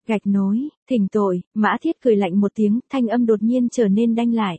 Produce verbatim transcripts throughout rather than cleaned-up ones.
Gạch nối, thỉnh tội, Mã Thiết cười lạnh một tiếng, thanh âm đột nhiên trở nên đanh lại.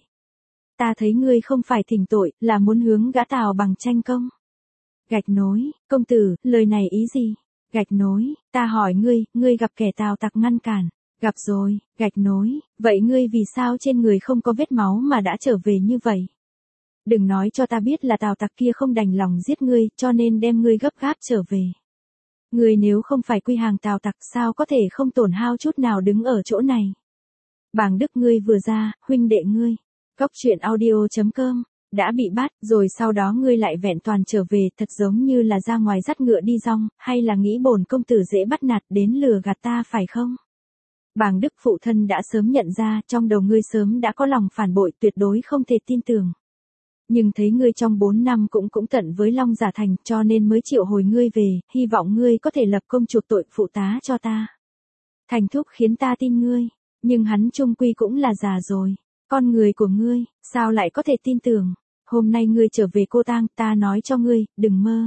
Ta thấy ngươi không phải thỉnh tội, là muốn hướng gã Tào Bằng tranh công. Gạch nối, công tử, lời này ý gì? Gạch nối, ta hỏi ngươi, ngươi gặp kẻ Tào tặc ngăn cản. Gặp rồi, gạch nối, vậy ngươi vì sao trên người không có vết máu mà đã trở về như vậy? Đừng nói cho ta biết là Tào tặc kia không đành lòng giết ngươi, cho nên đem ngươi gấp gáp trở về. Ngươi nếu không phải quy hàng Tào tặc sao có thể không tổn hao chút nào đứng ở chỗ này. Bàng Đức ngươi vừa ra, huynh đệ ngươi. Cóc truyện audio chấm com, đã bị bắt, rồi sau đó ngươi lại vẹn toàn trở về, thật giống như là ra ngoài dắt ngựa đi rong, hay là nghĩ bổn công tử dễ bắt nạt đến lừa gạt ta phải không? Bàng Đức phụ thân đã sớm nhận ra, trong đầu ngươi sớm đã có lòng phản bội, tuyệt đối không thể tin tưởng. Nhưng thấy ngươi trong bốn năm cũng cũng tận với Long Giả Thành, cho nên mới triệu hồi ngươi về, hy vọng ngươi có thể lập công chuộc tội phụ tá cho ta. Thành thúc khiến ta tin ngươi, nhưng hắn chung quy cũng là già rồi. Con người của ngươi, sao lại có thể tin tưởng? Hôm nay ngươi trở về Cô Tang, ta nói cho ngươi, đừng mơ.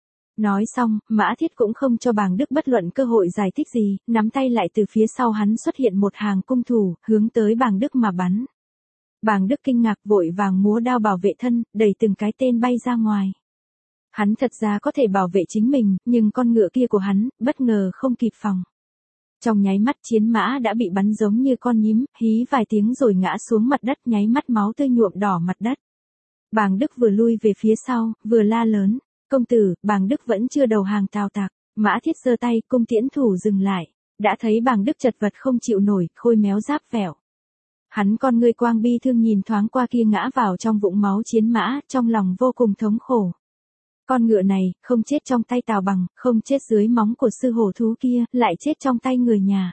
Nói xong, Mã Thiết cũng không cho Bàng Đức bất luận cơ hội giải thích gì, nắm tay lại từ phía sau hắn xuất hiện một hàng cung thủ, hướng tới Bàng Đức mà bắn. Bàng Đức kinh ngạc vội vàng múa đao bảo vệ thân, đẩy từng cái tên bay ra ngoài. Hắn thật ra có thể bảo vệ chính mình, nhưng con ngựa kia của hắn, bất ngờ không kịp phòng. Trong nháy mắt chiến mã đã bị bắn giống như con nhím, hí vài tiếng rồi ngã xuống mặt đất, nháy mắt máu tươi nhuộm đỏ mặt đất. Bàng Đức vừa lui về phía sau, vừa la lớn, công tử, Bàng Đức vẫn chưa đầu hàng Tào tặc. Mã Thiết giơ tay, cung tiễn thủ dừng lại, đã thấy Bàng Đức chật vật không chịu nổi, khôi méo giáp vẹo. Hắn con ngươi quang bi thương nhìn thoáng qua kia ngã vào trong vũng máu chiến mã, trong lòng vô cùng thống khổ. Con ngựa này, không chết trong tay Tào Bằng, không chết dưới móng của sư hổ thú kia, lại chết trong tay người nhà.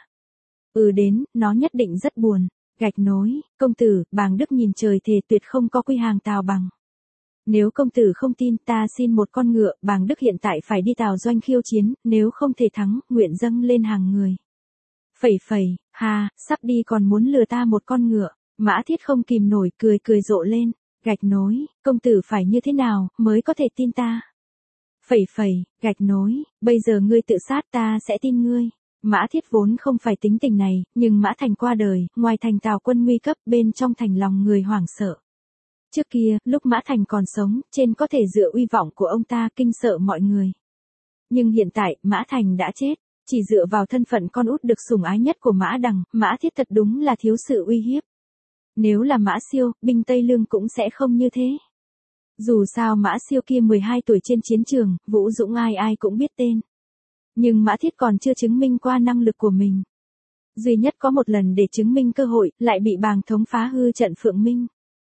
Ừ đến, nó nhất định rất buồn. Gạch nối, công tử, Bàng Đức nhìn trời thề tuyệt không có quy hàng Tào Bằng. Nếu công tử không tin, ta xin một con ngựa, Bàng Đức hiện tại phải đi Tào doanh khiêu chiến, nếu không thể thắng, nguyện dâng lên hàng người. Phẩy phẩy, ha, sắp đi còn muốn lừa ta một con ngựa. Mã Thiết không kìm nổi, cười cười rộ lên. Gạch nối, công tử phải như thế nào, mới có thể tin ta? Phẩy phẩy, gạch nối, bây giờ ngươi tự sát ta sẽ tin ngươi. Mã Thiết vốn không phải tính tình này, nhưng Mã Thành qua đời, ngoài thành Tào quân nguy cấp, bên trong thành lòng người hoảng sợ. Trước kia, lúc Mã Thành còn sống, trên có thể dựa uy vọng của ông ta kinh sợ mọi người. Nhưng hiện tại, Mã Thành đã chết, chỉ dựa vào thân phận con út được sủng ái nhất của Mã Đằng, Mã Thiết thật đúng là thiếu sự uy hiếp. Nếu là Mã Siêu, binh Tây Lương cũng sẽ không như thế. Dù sao Mã Siêu kia mười hai tuổi trên chiến trường, Vũ Dũng ai ai cũng biết tên. Nhưng Mã Thiết còn chưa chứng minh qua năng lực của mình. Duy nhất có một lần để chứng minh cơ hội, lại bị Bàng Thống phá hư trận Phượng Minh.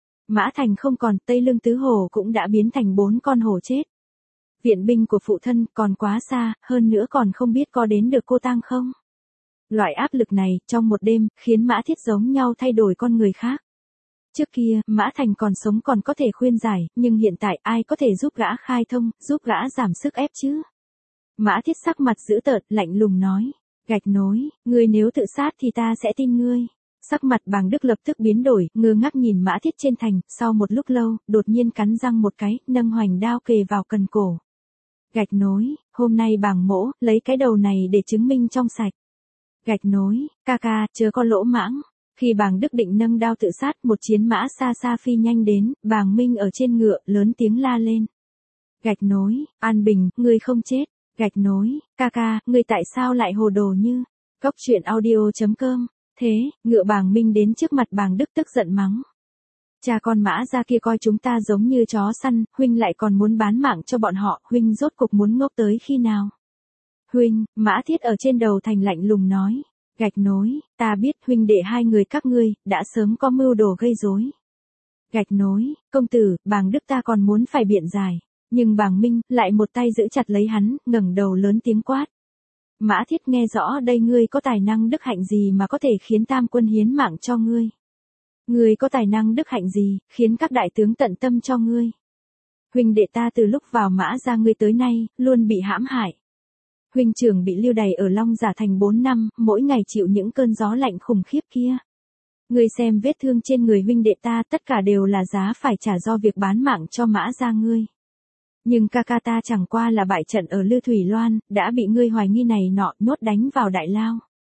Mã Thành không còn, Tây Lương tứ hổ cũng đã biến thành bốn con hổ chết. Viện binh của phụ thân còn quá xa, hơn nữa còn không biết có đến được Cô Tang không. Loại áp lực này, trong một đêm, khiến Mã Thiết giống nhau thay đổi con người khác. Trước kia, Mã Thành còn sống còn có thể khuyên giải, nhưng hiện tại ai có thể giúp gã khai thông, giúp gã giảm sức ép chứ? Mã Thiết sắc mặt dữ tợn, lạnh lùng nói. Gạch nối, ngươi nếu tự sát thì ta sẽ tin ngươi. Sắc mặt Bàng Đức lập tức biến đổi, ngơ ngác nhìn Mã Thiết trên thành, sau một lúc lâu, đột nhiên cắn răng một cái, nâng hoành đao kề vào cần cổ. Gạch nối, hôm nay Bàng mỗ, lấy cái đầu này để chứng minh trong sạch. Gạch nối, ca ca, chớ có lỗ mãng. Khi Bàng Đức định nâng đao tự sát, một chiến mã xa xa phi nhanh đến, Bàng Minh ở trên ngựa, lớn tiếng la lên. Gạch nối, An Bình, ngươi không chết. Gạch nối, ca ca, ngươi tại sao lại hồ đồ như? Cóc truyện audio chấm com. Thế, ngựa Bàng Minh đến trước mặt Bàng Đức tức giận mắng. Cha con Mã ra kia coi chúng ta giống như chó săn, huynh lại còn muốn bán mạng cho bọn họ, huynh rốt cục muốn ngốc tới khi nào? Huynh, Mã Thiết ở trên đầu thành lạnh lùng nói. Gạch nối, ta biết huynh đệ hai người các ngươi, đã sớm có mưu đồ gây rối. Gạch nối, công tử, Bàng Đức ta còn muốn phải biện giải. Nhưng Bàng Minh, lại một tay giữ chặt lấy hắn, ngẩng đầu lớn tiếng quát. Mã Thiết nghe rõ đây ngươi có tài năng đức hạnh gì mà có thể khiến tam quân hiến mạng cho ngươi. Ngươi có tài năng đức hạnh gì, khiến các đại tướng tận tâm cho ngươi. Huynh đệ ta từ lúc vào Mã ra ngươi tới nay, luôn bị hãm hại. Huynh trưởng bị lưu đày ở Long Giả Thành bốn năm, mỗi ngày chịu những cơn gió lạnh khủng khiếp kia. Ngươi xem vết thương trên người huynh đệ ta tất cả đều là giá phải trả do việc bán mạng cho Mã ra ngươi. Nhưng ca ca ta chẳng qua là bại trận ở Lư Thủy Loan, đã bị ngươi hoài nghi này nọ nhốt đánh vào đại lao.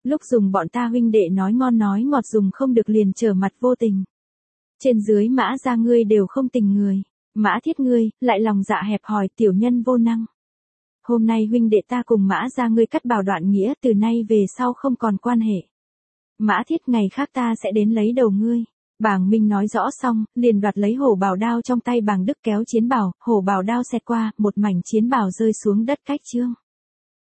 Lúc dùng bọn ta huynh đệ nói ngon nói ngọt dùng không được liền trở mặt vô tình. Trên dưới Mã gia ngươi đều không tình người. Mã Thiết ngươi, lại lòng dạ hẹp hòi tiểu nhân vô năng. Hôm nay huynh đệ ta cùng Mã gia ngươi cắt bảo đoạn nghĩa từ nay về sau không còn quan hệ. Mã Thiết ngày khác ta sẽ đến lấy đầu ngươi. Bàng Minh nói rõ xong, liền đoạt lấy hổ bảo đao trong tay Bàng Đức kéo chiến bảo, hổ bảo đao xẹt qua, một mảnh chiến bảo rơi xuống đất cách trương.